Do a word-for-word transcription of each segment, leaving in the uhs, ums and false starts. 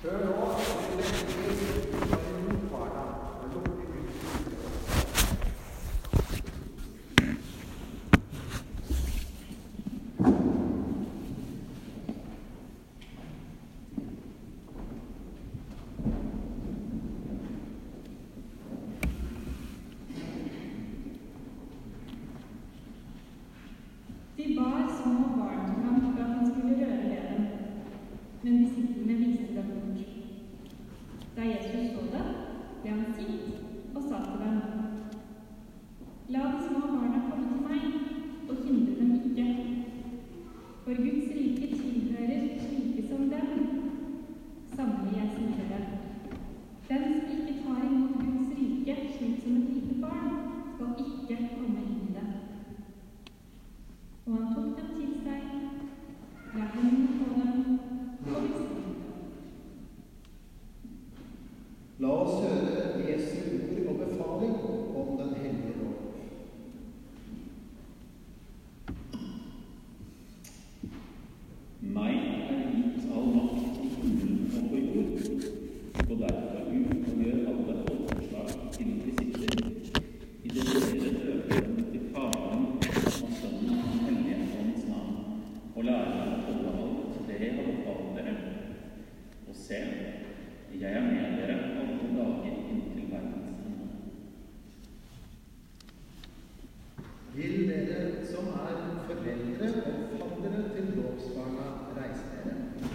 Før nå er det veldig bare mot barna og lukke Guds De bar små barn til ham for at han skulle røre ved dem, men disiplene viste dem bort. Da Jesus så det, ble han sint og sa til dem: La de små barna komme til meg, og hindre dem ikke. For Guds rike tilhører slike som dem. Sannelig, jeg sier dere, den som ikke tar imot Guds rike slik som et lite barn, skal ikke komme inn i det. Og han tok dem til seg, la hendene på dem, og viste dem. La oss høre Jesu ord og befaling om den hellige lov. Meg er gitt all makt i himmelen og på jord, og derfor ut og gjør alle folkeslag til disipler, i det dere døper dem til Faderen og Sønnen og Hellige Åndens navn, og lærer dem å holde alt det jeg har befalt dere. Og se, jeg er med dere alle dager inntil verdens ende. Vil dere som er foreldre og faddere til dåpsbarna reise dere?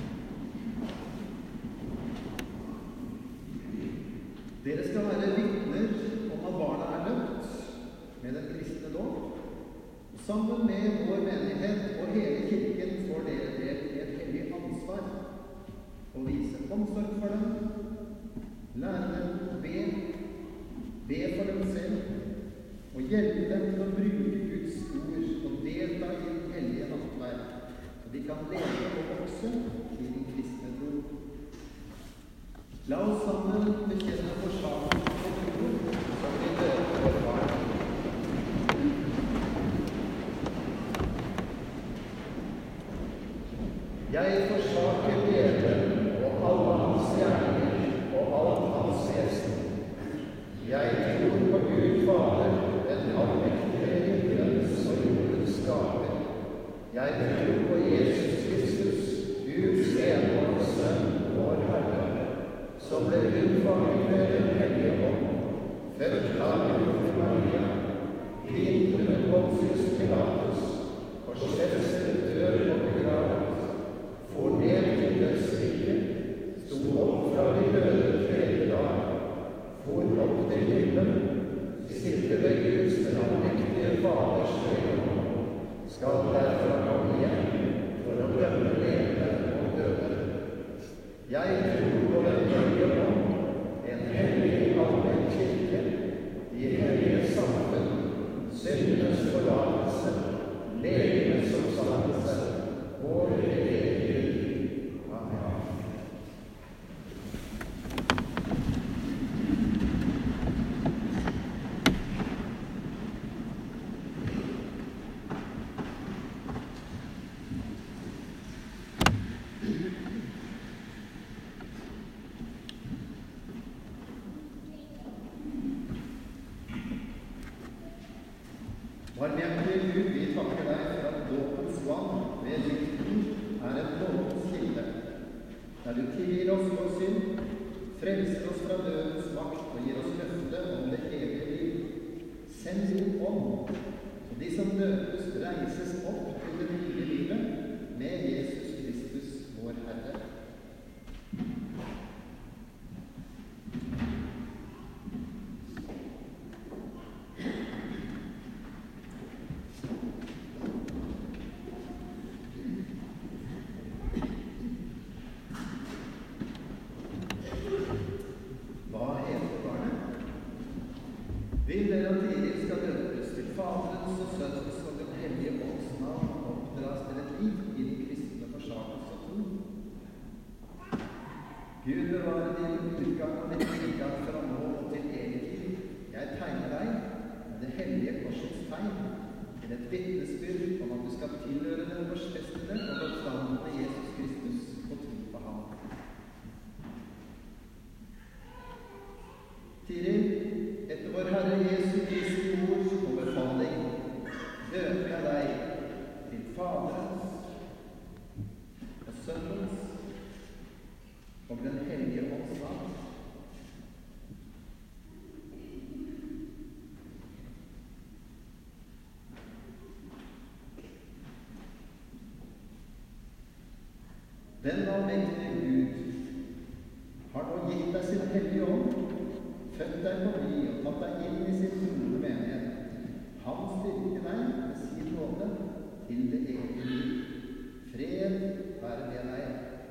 Dere skal være vitner om at barna er døpt med den kristne dåp. Sammen med vår menighet og hele kirken får dere del i et hellig ansvar å vise omsorg for dem, lære dem å be, be for dem selv, og hjelpe dem til å bruke Guds ord og delta i den hellige nattverd, så de kan leve og vokse i den kristne tro. La oss sammen bekjenne forsamlingen og ord som vi døper våre barn. Jeg forsaker djevelen og alle hans gjerninger og alt hans vesen. Jeg tror på Gud Fader, den allmektige himmelens og jordens skaper. Jeg tror på Jesus Kristus, Guds enbårne Sønn, vår Herre, som ble unnfanget ved den hellige ånd, født av Jomfru Maria, lidd under Pontius Pilatus, korsfestet, død og begravet, for ned til dødsriket, sto opp fra de døde tredje dag, for opp til himmelen, sitter ved Guds den allmektige Faders høyre hånd, skal derfra komme igjen for å dømme levende og døde. Jeg tror på den hellige ånd, en hellig allmenn kirke, de hellige samfunn, syndenes forlatelse, legemes oppstandelse, vår evige liv. Amen. Barmhjertige Gud, vi takker deg for at dåpens vann ved ditt ord er en nådens kilde, der du tilgir oss vår synd, frelser oss fra dødens makt og gir oss løfte om det evige liv. Send din ånd, så de som døpes reises opp til det nye livet med Jesus Kristus, vår Herre. Vil dere at dere skal døpes til Faderens og Sønnens og den hellige ånds navn og oppdras til et liv i den kristne forsakelse og tro? Gud bevare din utgang og din inngang fra nå og til evig tid. Jeg tegner deg med det hellige korsets tegn til et vitnesbyrd om at du skal tilhøre den korsfestede og oppstandende Jesus Kristus og tro på ham. Jesu Kristi ord og befaling døper jeg deg til Faderens og Sønnens og Den hellige ånds navn. Den allmektige Gud har nå gitt deg sin hellige ånd, født deg på ny og tatt deg inn i sin troende menighet. Han styrker deg med sin nåde til det evige liv. Fred være med deg.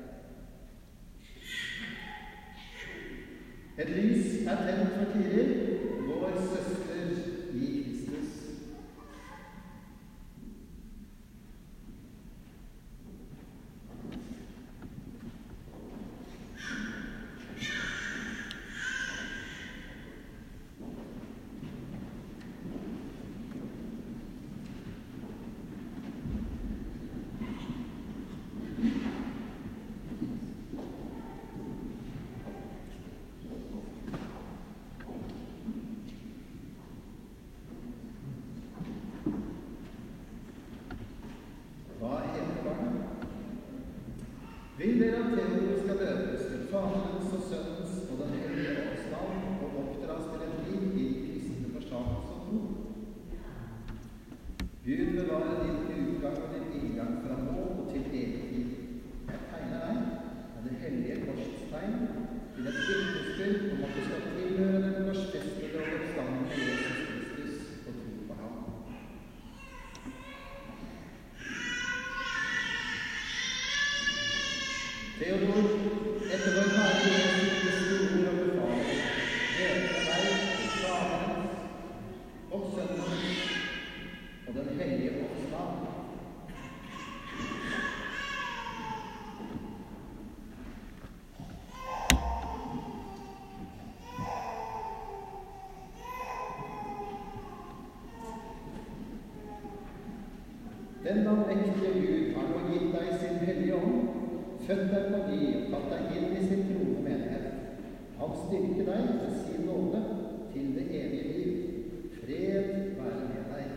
Et lys er tent for Tiril, vår søster i Kristus. Vil dere at Theodor skal døpes til Faderens og Sønnens og Den hellige ånds navn og oppdras til et liv i kristne forsakelse og tro? Gud bevare din utgang og din inngang fra nå og til evig tid. Jeg tegner deg med det hellige korsets tegn til et vitnesbyrd om at du skal tilhøre den korsfestede og oppstandende Jesus Kristus og tro på ham. Theodor, etter vår Herre Jesu Kristi ord og befaling, døper deg til Faderens og Sønnens og Den hellige ånds navn. Den allmektige Gud har nå gitt deg sin hellige ånd, født deg på ny og tatt deg inn i sin troende menighet. Han styrker deg med sin nåde til det evige liv. Fred være med deg.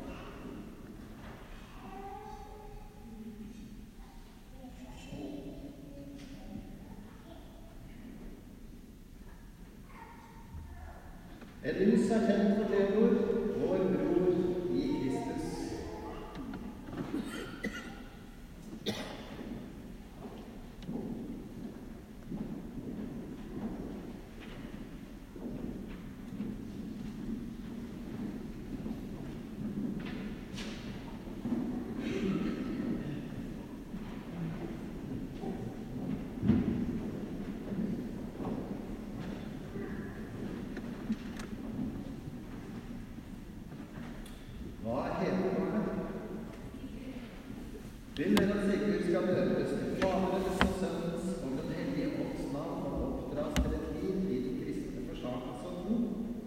Et lys er tent for Theodor, vår bror i Kristus. Vil dere at Sigurd skal døpes til Faderens og Sønnens og Den hellige ånds navn og oppdras til et liv i den kristne forsakelse og tro?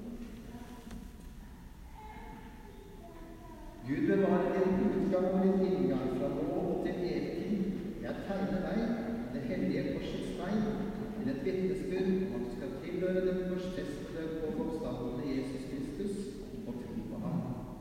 Gud bevare din utgang og din inngang fra nå og til evig tid. Jeg tegner deg det hellige korsets tegn til et vitnesbyrd om at du skal tilhøre den korsfestede og oppstandende Jesus Kristus og tro på ham.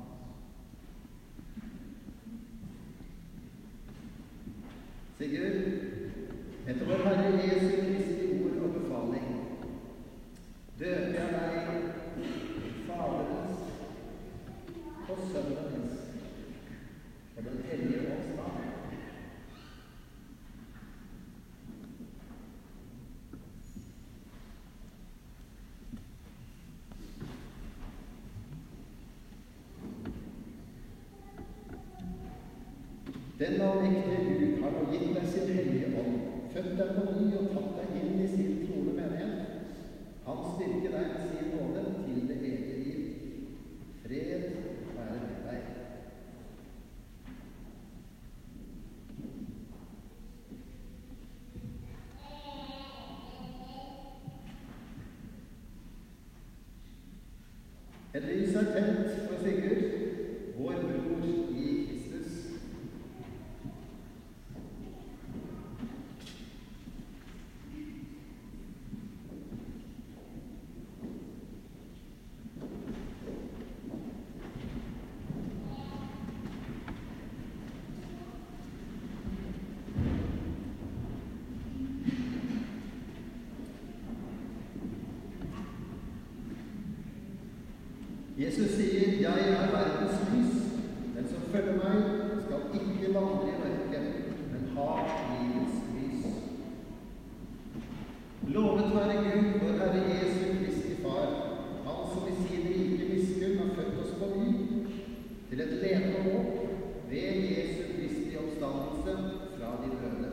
Sigurd, etter vår Herre Jesu Kristi ord og befaling, døper jeg deg til Faderens og Sønnens og Den hellige ånds navn. Den allmektige Gud har nå gitt deg sin hellige ånd, født deg på ny og tatt deg inn i sin troende menighet. Han styrker deg med sin nåde til det evige liv. Fred være med deg. Et lys er tent for Sigurd, vår bror i Kristus. Jesus sier, 'Jeg er verdens lys'. Den som følger meg, skal ikke vandre i mørket, men ha livets lys. Lovet være Gud, vår Herre Jesu Kristi Far, Han som i sin rike miskunn har født oss på ny, til et levende håp ved Jesu Kristi oppstandelse fra de døde.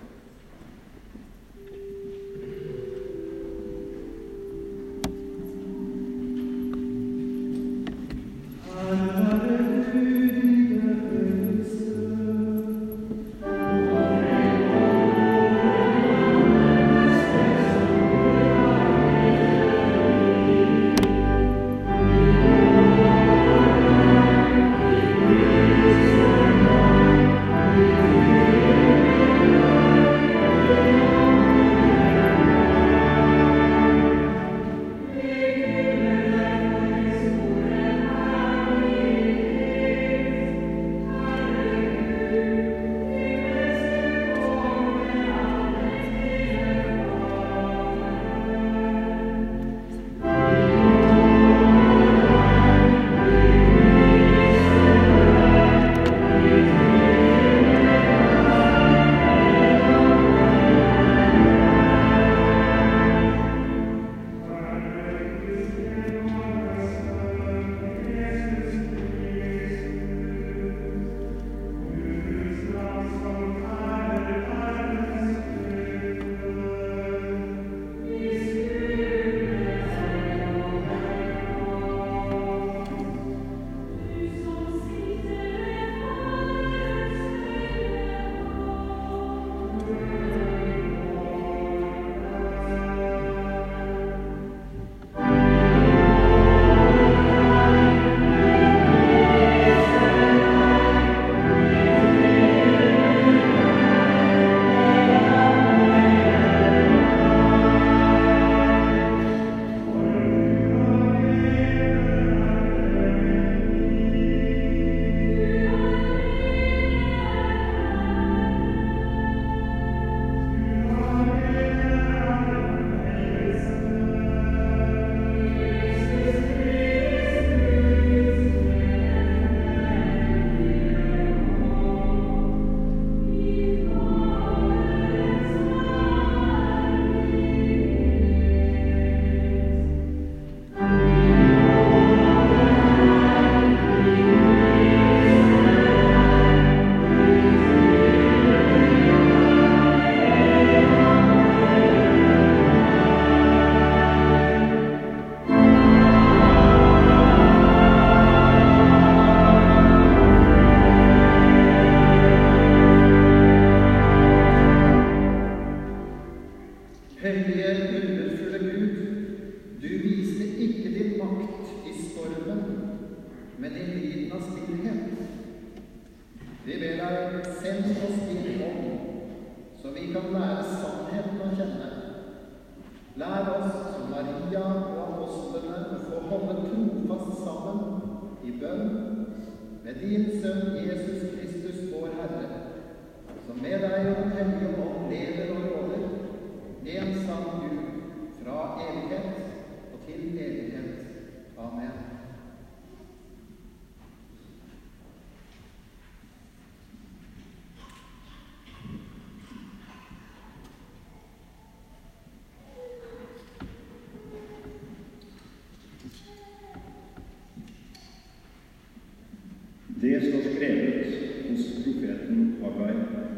Det står skrevet hos profeten Haggai.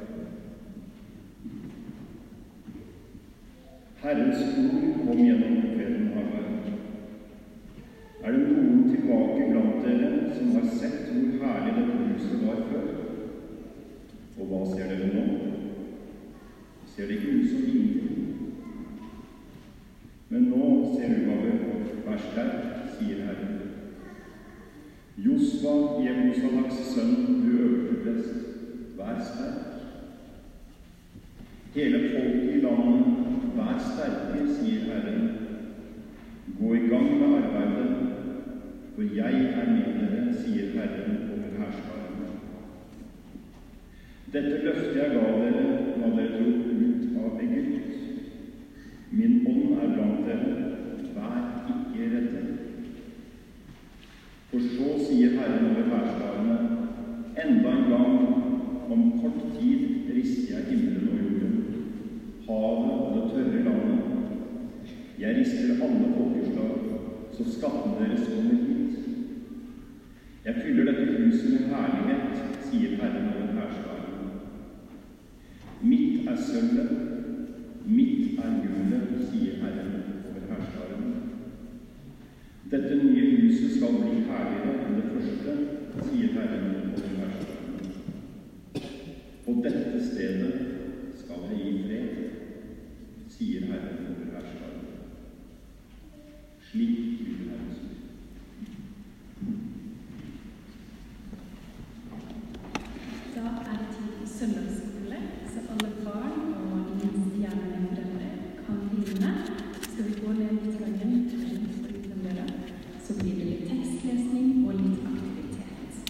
Herrens ord kom gjennom profeten Haggai. Er det noen tilbake blant dere som har sett hvor herlig dette huset var før? Og hva ser dere nå? Ser det ikke ut som ingenting? Men nå ser du over, vær sterk, sier Herren. Josva, Jehosadaks sønn, du øverste prest, vær sterk. Hele folket i landet, vær sterke, sier Herren. Gå i gang med arbeidet, for jeg er med dere, sier Herren over herskaren. Dette løftet jeg ga dere da dere dro ut av Egypt. Min ånd er blant dere, vær ikke redde. For så sier Herren over hærskarene, enda en gang, om kort tid rister jeg himmelen og jorden, havet og det tørre landet. Jeg rister alle folkeslag, så skatten deres kommer hit. Jeg fyller dette huset med herlighet, sier Herren over hærskarene. Mitt er sølvet, mitt er gullet, sier Herren over hærskarene. Dette nye huset skal bli herligere enn det første, sier Herren over hærskarene. På dette stedet skal jeg gi fred, sier Herren over hærskarene. Slik lyder Herrens ord. Da er det tid for søndagsskole, så alle barn og minstehjerne foreldre kan begynne. Skal vi gå ned litt gangen utenom døra, så blir det litt tekstlesning og litt aktivitet.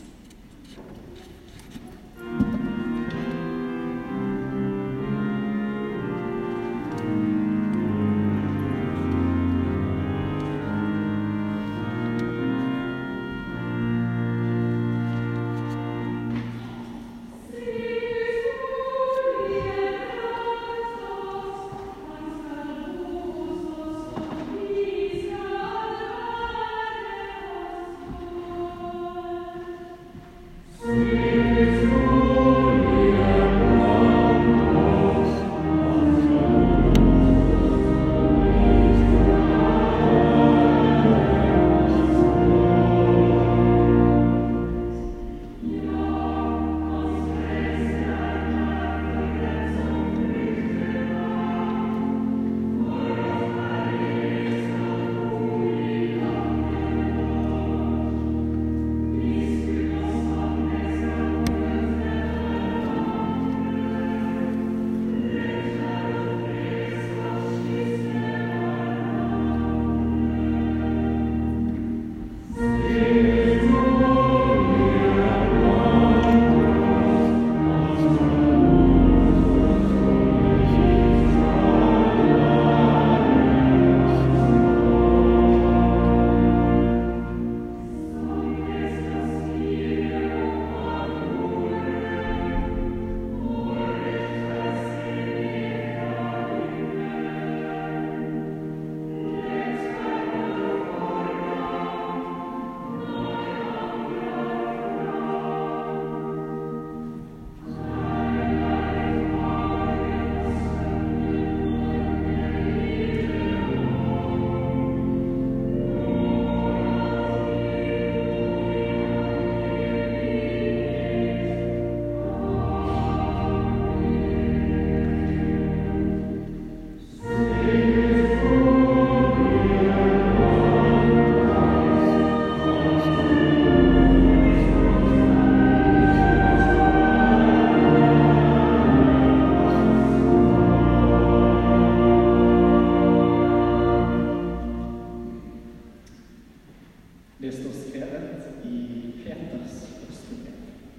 Det står skrevet i Peters første brev.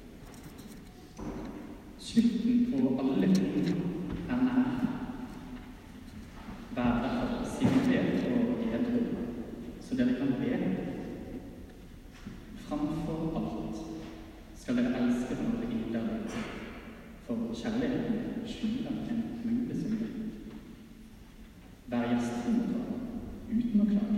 Slutten på alle ting er nær. Vær derfor sinnfred og edru, så dere kan be. Framfor alt skal dere elske hverandre inderlig, for kjærligheten skjuler en mengde synder. Vær gjestfri mot hverandre uten å klage.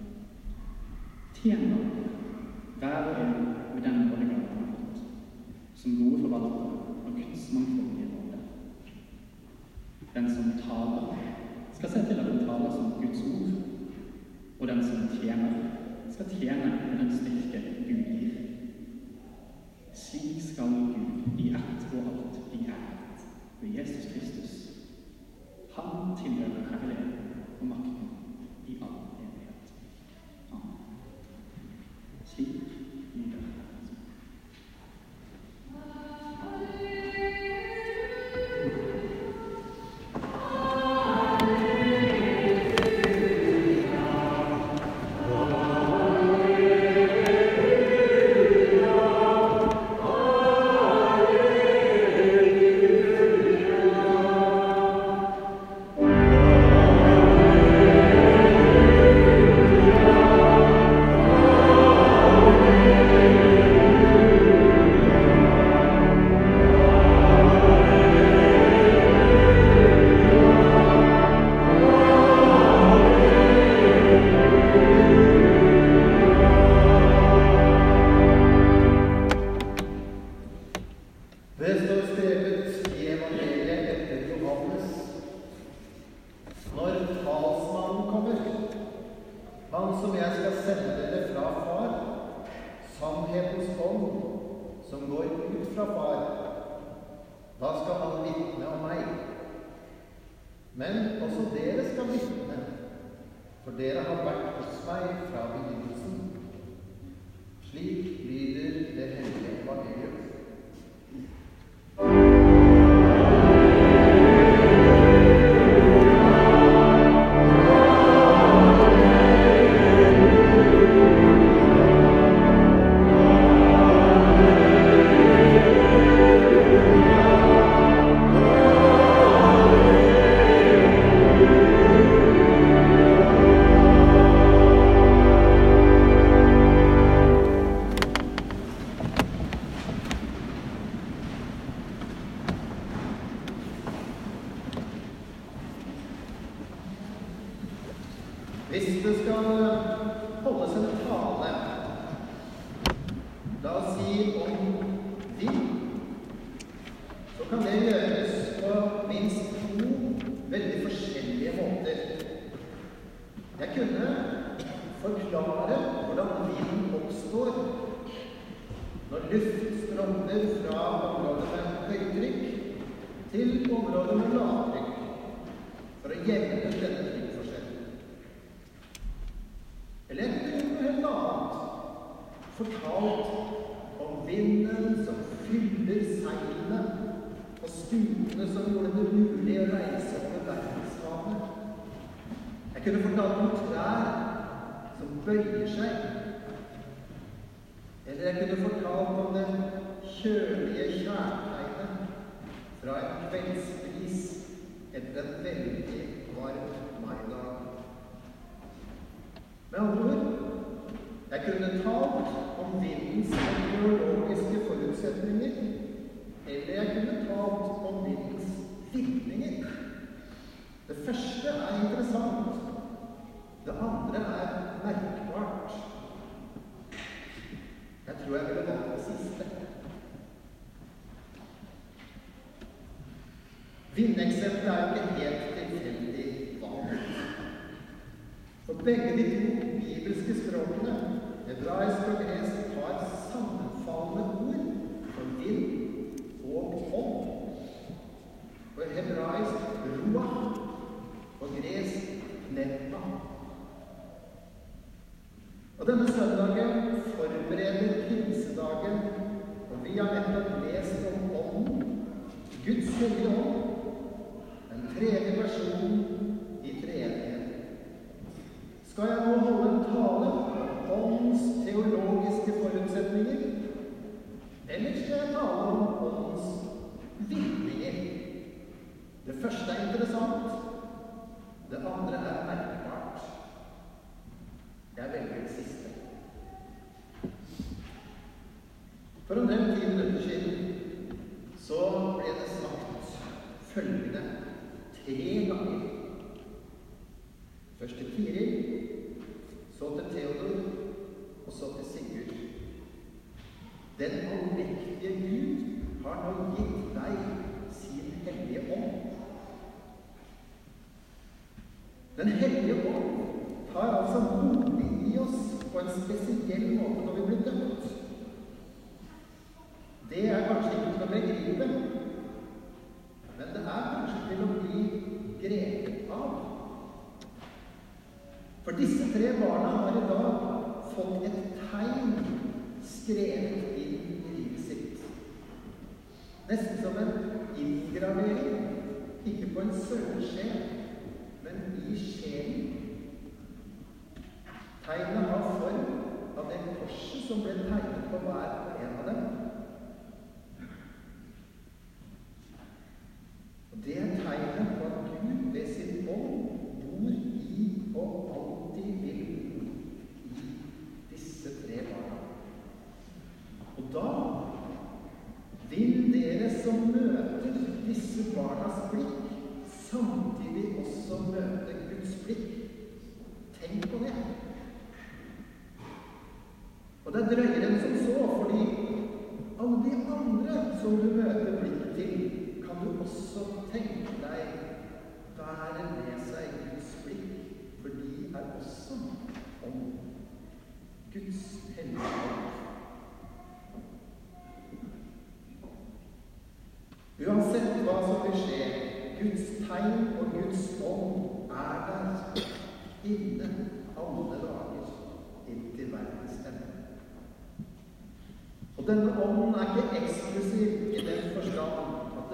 Tjener hver og en med den nådegaven han har fått, som gode forvaltere av Guds mangfoldige nåde. Den som taler, skal se til at den taler som Guds ord, og den som tjener, skal tjene med den styrke Gud gir. Slik skal Gud i ett og alt bli æret ved Jesus Kristus. Han tilhører herligheten og makten i all evighet. Amen. Slik lyder Herrens ord. Alleluia. skal sende dere fra far, sannhetens ånd, som går ut fra far. Da skal han vitne om meg. Men også dere skal vitne, for dere har vært hos meg fra begynnelsen. Slik lyder det hellige evangelium. Hvis det skal holdes en tale, la oss si om vind, så kan det gjøres på minst to veldig forskjellige måter. Jeg kunne forklare hvordan vind oppstår når luft strømmer fra områder med høytrykk til områder med lavtrykk, for å jevne ut denne trykkforskjellen. Eller jeg kunne noe helt annet, fortalt om vinden som fyller seilene og skutene som gjorde det mulig å reise over verdenshavet. Jeg kunne fortalt om trær som bøyer seg. Eller jeg kunne fortalt om det kjølige kjærtegnet fra en kveldsbris etter en veldig varm maidag. Med andre ord, jeg kunne talt om vindens meteorologiske forutsetninger, eller jeg kunne talt om vindens virkninger. Det første er interessant, det andre er merkbart. Jeg tror jeg ville valgt det siste. Vindeksempelet er jo ikke helt tilfeldig valgt. For begge de to bibelske språkene, hebraisk og gresk, har sammenfallende ord for vind og ånd. For hebraisk ruach og gresk pneuma. Og denne søndagen forbereder pinsedagen, og vi har nettopp lest om ånden, Guds hellige ånd, den tredje personen i treenighet. Skal jeg nå holde en tale om åndens teologiske forutsetninger, eller skal jeg tale om åndens virkninger? Det første er interessant, det andre er merkbart. Jeg velger det siste. For omtrent ti minutter siden så ble det sagt følgende tre ganger. Først til Tiril, så til Theodor, og så til Sigurd. Den allmektige Gud har nå gitt deg sin hellige ånd. Den hellige ånd tar altså bolig i oss på en spesiell måte når vi blir dømt. Det er kanskje ikke til å begripe, men det er kanskje til å bli grepet av. For disse tre barna har i dag fått et tegn skrevet inn i livet sitt. Nesten som en inngravering, ikke på en sølvskje, men i sjelen. Tegnet har form av det korset som ble tegnet på hver og en av dem. Og det er tegnet på at Gud ved sin ånd bor i og alltid vil bo i disse tre barna. Og da vil dere som møter disse barnas blikk, samtidig også møte Guds blikk. Tenk på det. Og det er drøyere enn som så, fordi alle de andre som du møter blikket til, kan du også tenke deg bære med seg Guds blikk, for de er også ånd.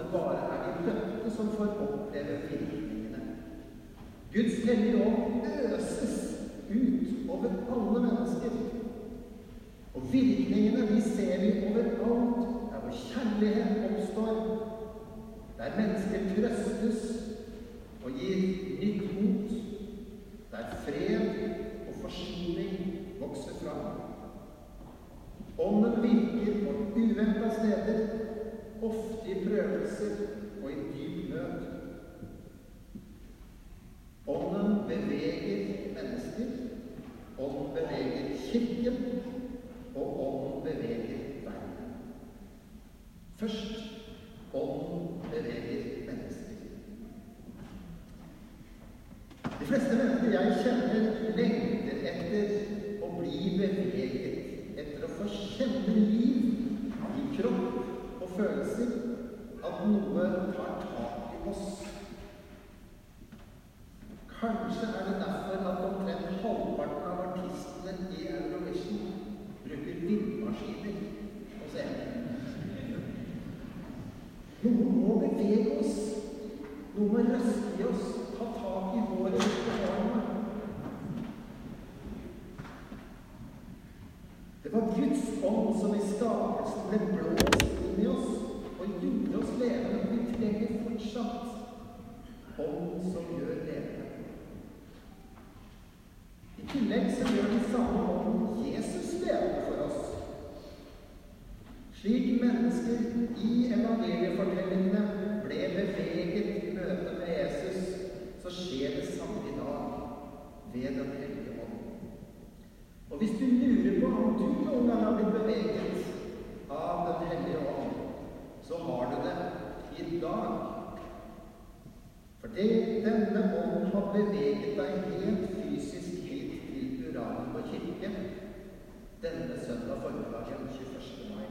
det bare er de døpte som får oppleve virkningene. Guds hellige ånd øses ut over alle mennesker. Og virkningene de ser vi overalt, der hvor kjærlighet oppstår, der mennesker trøstes og gir nytt mot, der fred og forsoning vokser fram. Ånden virker på uventede steder, ofte i prøvelser og i dyp nød. Ånden beveger mennesker, ånden beveger kirken, og ånden beveger verden. Først, ånden beveger mennesker. De fleste mennesker jeg kjenner lengter etter å bli beveget, etter å få kjenne liv i kropp og følelser, at noe tar tak i oss. Kanskje er det derfor at omtrent halvparten av artistene i Eurovision bruker vindmaskiner på scenen. Noe må bevege oss, noe må røste i oss, ta tak i håret på hårene. Det var Guds ånd som i skapelsen ble blåst inn i oss og gjorde oss levende. Vi trenger fortsatt ånd som gjør levende. I tillegg så gjør de samme ånd Jesus levende for oss. Slik mennesker i evangeliefortellingene ble beveget i møte med Jesus, så skjer det samme i dag ved Den hellige ånd. Og hvis du lurer på om du noen gang har blitt beveget av Den hellige ånd, så har du det i dag. For det, denne ånden har beveget deg helt fysisk hit til Uranium og kirke denne søndag formiddagen tjueførste mai.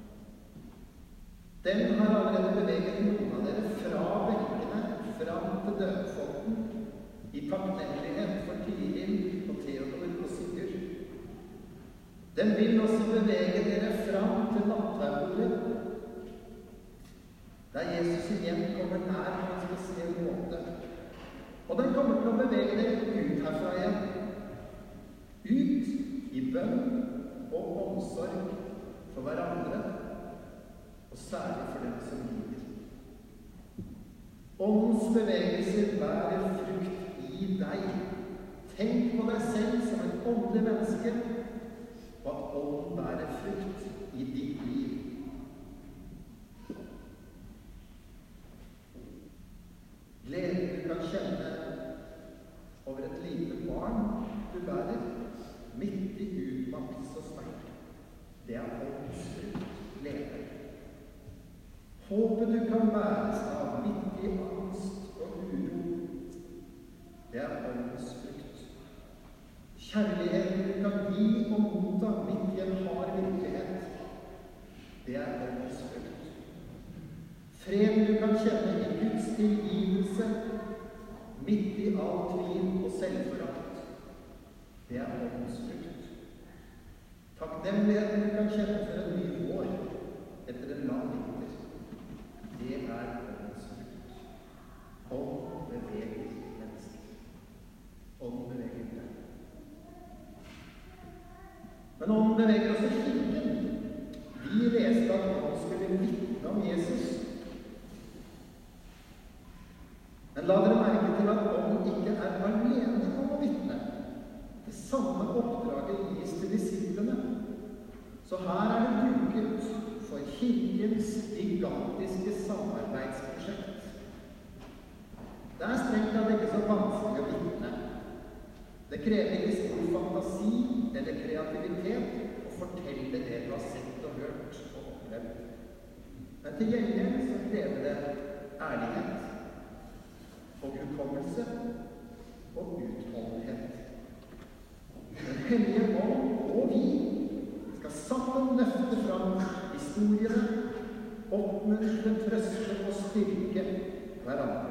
Den har allerede beveget noen av dere fra bekkene fram til dødfonten i takknemlighet for Tiril og Theodor og Sigurd. Den vil også bevege dere fram til nattverbordet, der Jesus igjen kommer nær på en spesiell måte. Og den kommer til å bevege dere ut herfra igjen. Ut i bønn og omsorg for hverandre, og særlig for dem som lider. Åndens bevegelser bærer frukt i deg. Tenk på deg selv som en åndelig menneske, og at ånden bærer frukt i ditt liv. Gleden du kan kjenne over et lite barn du bærer, midt i utmattelse og smerte, det er åndens frukt, glede. Håpet du kan bæres av midt i angst og uro, det er åndens frukt. Kjærligheten du kan gi og motta midt i en hard virkelighet, det er åndens frukt. Freden du kan kjenne i Guds tilgivelse, midt i all tvil og selvforakt, det er åndens frukt. Takknemligheten du kan kjenne for en ny vår etter en lang vinter, det er åndens frukt. Ånd beveger mennesker. Ånd beveger deg. Men ånd beveger også kirken. Vi leste at ånd skulle vitne om Jesus. Men la dere merke til at ånd ikke er alene om å vitne. Det samme oppdraget gis til disiplene. Så her er det bruket for kirkens gigantiske samarbeidsprosjekt. Det er strengt tatt ikke så vanskelig å vitne. Det krever ikke stor fantasi eller kreativitet å fortelle det du har sett og hørt og opplevd. Men til gjengjeld så krever det ærlighet og hukommelse og utholdenhet. Den hellige ånd og vi skal sammen løfte fram historiene, oppmuntre, trøste og styrke hverandre.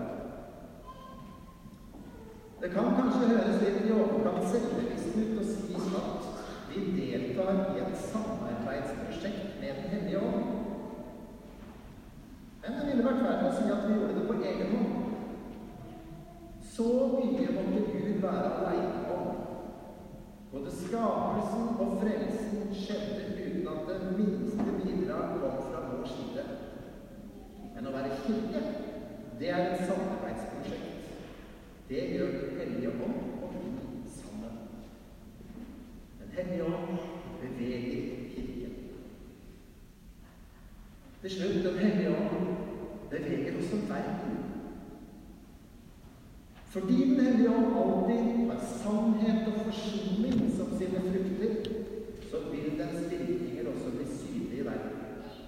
Det kan kanskje høres litt i overkant selvbevisst ut å si at vi deltar i et samarbeidsprosjekt med Den hellige ånd. Men det ville vært verre å si at vi gjorde det på egen hånd. Så mye måtte Gud være alene om. Både skapelsen og frelsen skjedde uten at det minste bidrag kom fra vår side. Men å være kirke, det er et samarbeidsprosjekt. Det gjør Den hellige ånd og vi sammen. Den hellige ånd beveger kirken. Til slutt, Den hellige ånd beveger også verden. Fordi Den hellige ånd alltid har sannhet og forsoning som sine frukter, så vil dens virkninger også bli synlige i verden.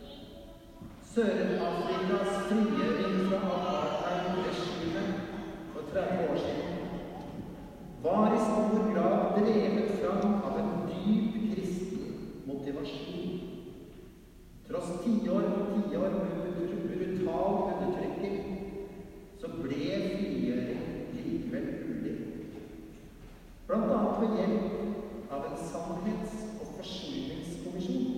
Sør-Afrikas frigjøring fra apartheid-regimet for tretti år siden var i stor grad drevet fram av en dyp kristen motivasjon. Tross tiår og tiår med brutal undertrykking, så ble frigjøring likevel mulig. Blant annet ved hjelp av en sannhets- og forsoningskommisjon.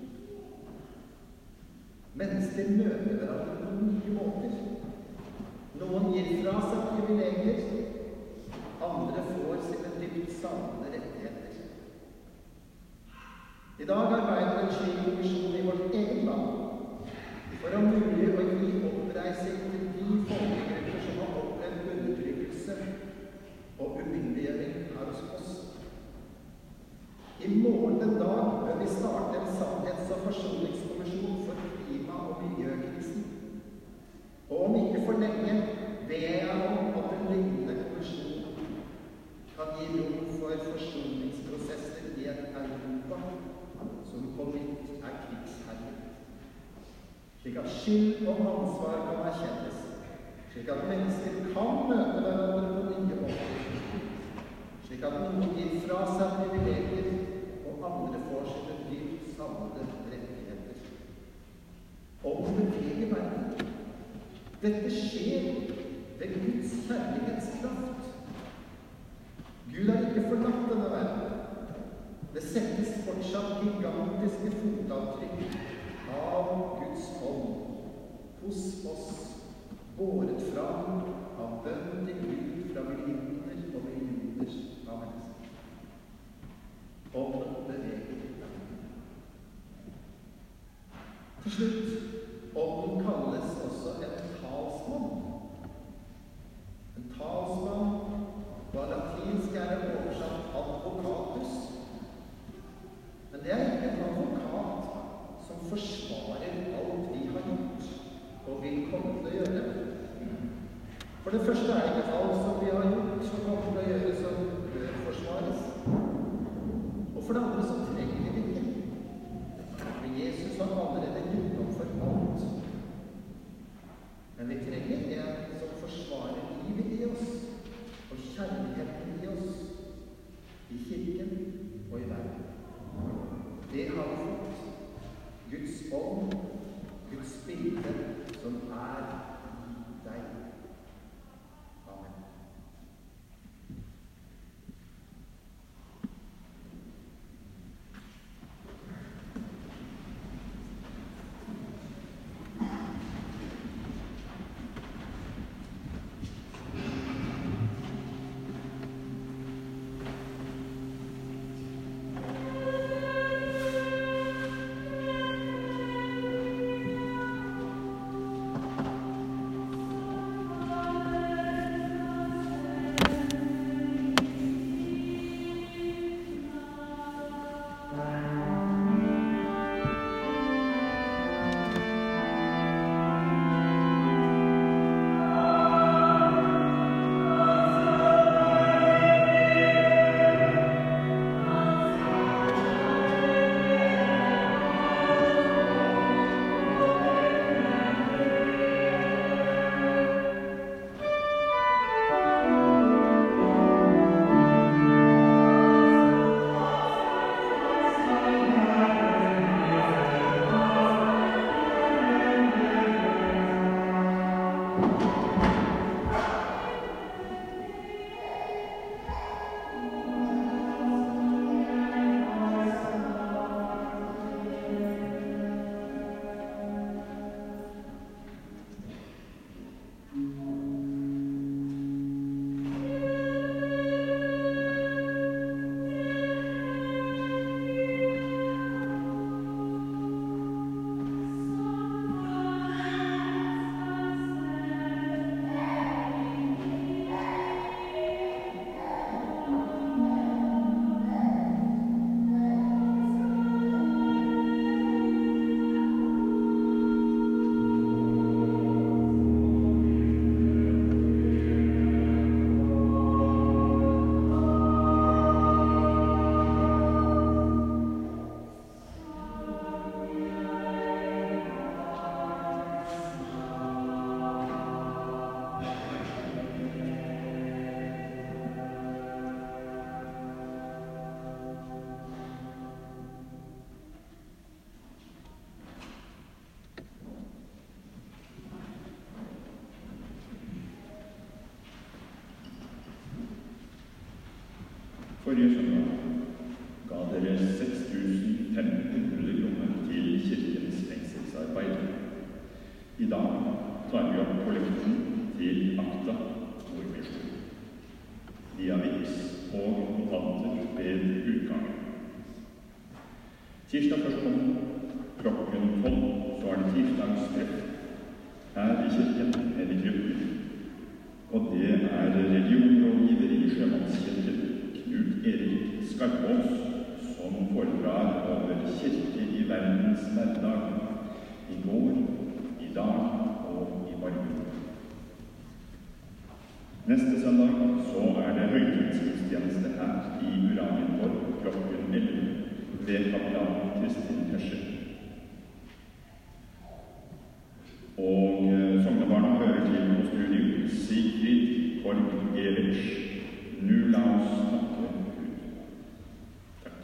Mennesker møter hverandre på nye måter. Noen gir fra seg privilegier, andre får sine dypt savnede rettigheter. I dag arbeider en slik kommisjon i vårt eget land for om mulig å gi oppreising til de folkegrupper som har opplevd undertrykkelse og umyndiggjøring her hos oss. I morgen den dag bør vi starte en sannhets- og forsoningskommisjon for klima- og miljøkrisen. Og om ikke for lenge ber jeg om at en lignende kommisjon kan gi rom for forsoningsprosesser i et Europa som på nytt er krigsherret. Slik at skyld og ansvar kan erkjennes, slik at mennesker kan møte hverandre på nye måter, slik at noen gir fra seg privilegier, og andre får sine dypt savnede rettigheter. Og beveger verden. Dette skjer ved Guds kjærlighetskraft. Gud har ikke forlatt denne verden. Det settes fortsatt gigantiske fotavtrykk av Guds ånd hos oss, båret fram av bønn til Gud fra millioner og millioner av mennesker. Ånden beveger verden. Til slutt, ånden kalles også en talsmann. En talsmann var latinsk er det oversatt advocatus. Men det er ikke en advokat som forsvarer alt vi har gjort og vil komme til å gjøre. For det første er det ikke alt som vi har gjort som kommer til å gjøre som bør forsvares. Og for det andre så trenger vi det ikke. For Jesus har allerede gjort opp for alt. Men vi trenger en som forsvarer livet i oss og kjærligheten i oss, i kirken og i verden. Det har vi fått. Guds ånd, Guds bilde, som er i deg. Amen. Forrige søndag ga dere seks tusen fem hundre kroner til kirkens fengselsarbeid. I dag tar vi opp kollekten til Akta Nordmisjon, via Vipps og kontanter ved utgangen. Tirsdag førstkommende klokken tolv så er det tirsdagstreff her i kirken med de grupper. Og det er religionrådgiver i Sjømannskirken, Knut Erik Skarpås, som foredrar over kirke i verdens hverdag, i går, i dag og i morgen. Neste søndag så er det høytidsgudstjeneste her i Uranienborg klokken elleve ved kapellan Kristin Herse. Og sognebarna hører til på studio Sigrid Borg Evers. Nu la oss snakke Gud. Takk.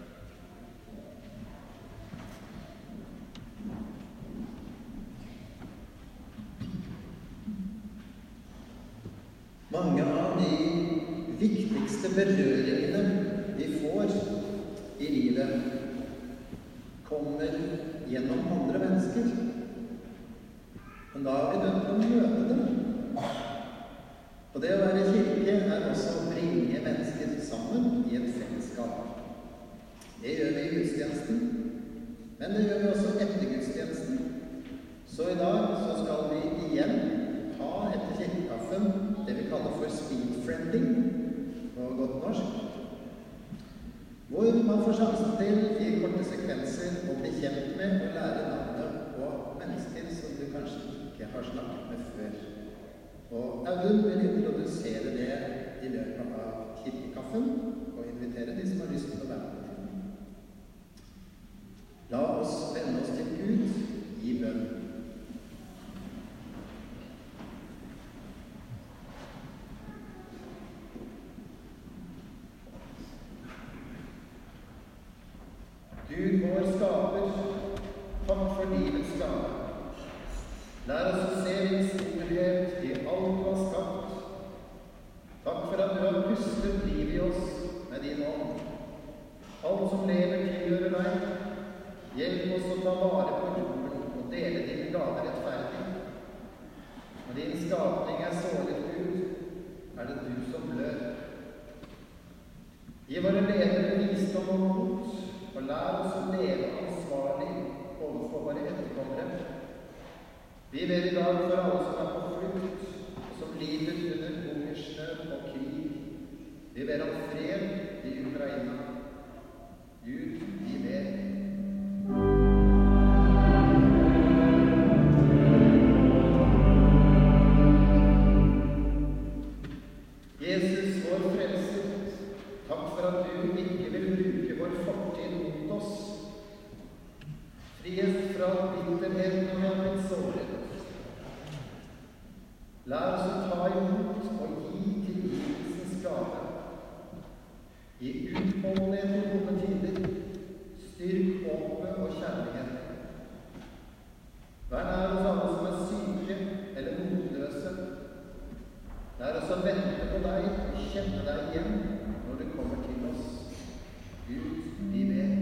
Mange av de viktigste berøringene vi får i livet, kommer gjennom andre mennesker. Men da er vi nødt til å møte dem. Og det å være kirke er også å bringe mennesker sammen i et fellesskap. Det gjør vi i gudstjenesten, men det gjør vi også etter gudstjenesten. Så i dag så skal vi igjen ha etter kirkekaffen det vi kaller for speedfriending på godt norsk, hvor man får sjansen til i korte sekvenser å bli kjent med og lære navnet på mennesker som du kanskje ikke har snakket med før. Og Audun vil introdusere det i løpet av kirkekaffen og invitere de som har lyst til å være med. La oss vende oss til Gud i bønn. Gud, vår skaper, takk for livets gave. Lær oss å se din storhet i alt du har skapt. Takk for at du har pustet liv i oss med din ånd. Alt som lever tilhører deg. Hjelp oss å ta vare på jorden og dele dine gaver rettferdig. Når din skapning er såret, Gud, er det du som blør. Gi våre ledere visdom og mot, og lær oss å leve ansvarlig overfor våre etterkommere. Vi ber i dag for alle som er på flukt, og som lider under hungersnød og krig. Vi ber om fred i Ukraina. Gud, vi ber. Jesus, vår frelser, takk for at du ikke vil bruke vår fortid mot oss. Frihet fra bitterhet når vi har blitt såret. Lær oss å ta imot og gi tilgivelsens gave. I utholdenhet i vonde tider, styrk håpet og kjærligheten. Vær nær hos alle som er syke eller motløse. Lær oss å vente på deg og kjenne deg igjen når du kommer til oss. Gud, vi ber.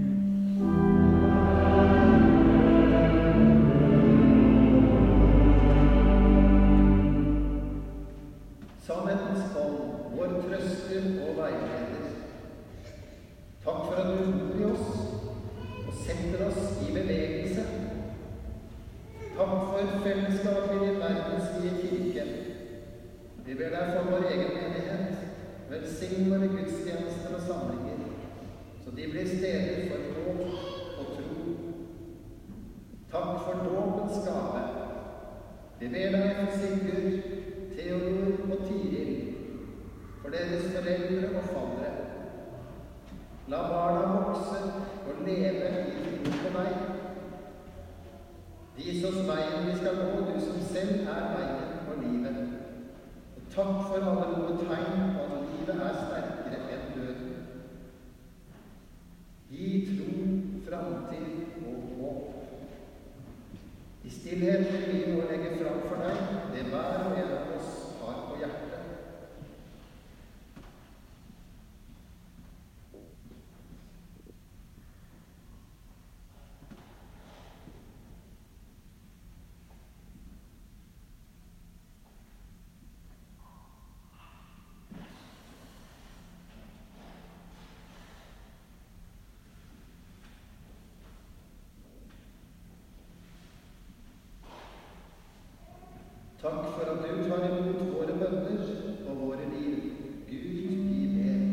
Sannhetens ånd, vår trøster og veileder. Takk for at du bor i oss og setter oss i bevegelse. Takk for fellesskapet i din verdensvide kirke. Vi ber deg for vår egen menighet. Velsign våre gudstjenester og samlinger, så de blir steder for håp og tro. Takk for dåpens gave. Vi ber deg for Sigurd, Theodor og Tiril, for deres foreldre og fadre. La barna vokse og leve i tro på deg. Vis oss veien vi skal gå, du som selv er veien og livet. Og takk for alle gode tegn på at livet er sterkere enn døden. Gi tro, framtid og håp. I stillhet vil vi nå legge fram for deg det hver og en av oss har på hjertet. tar imot våre bønner og våre liv. Gud, vi ber.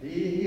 i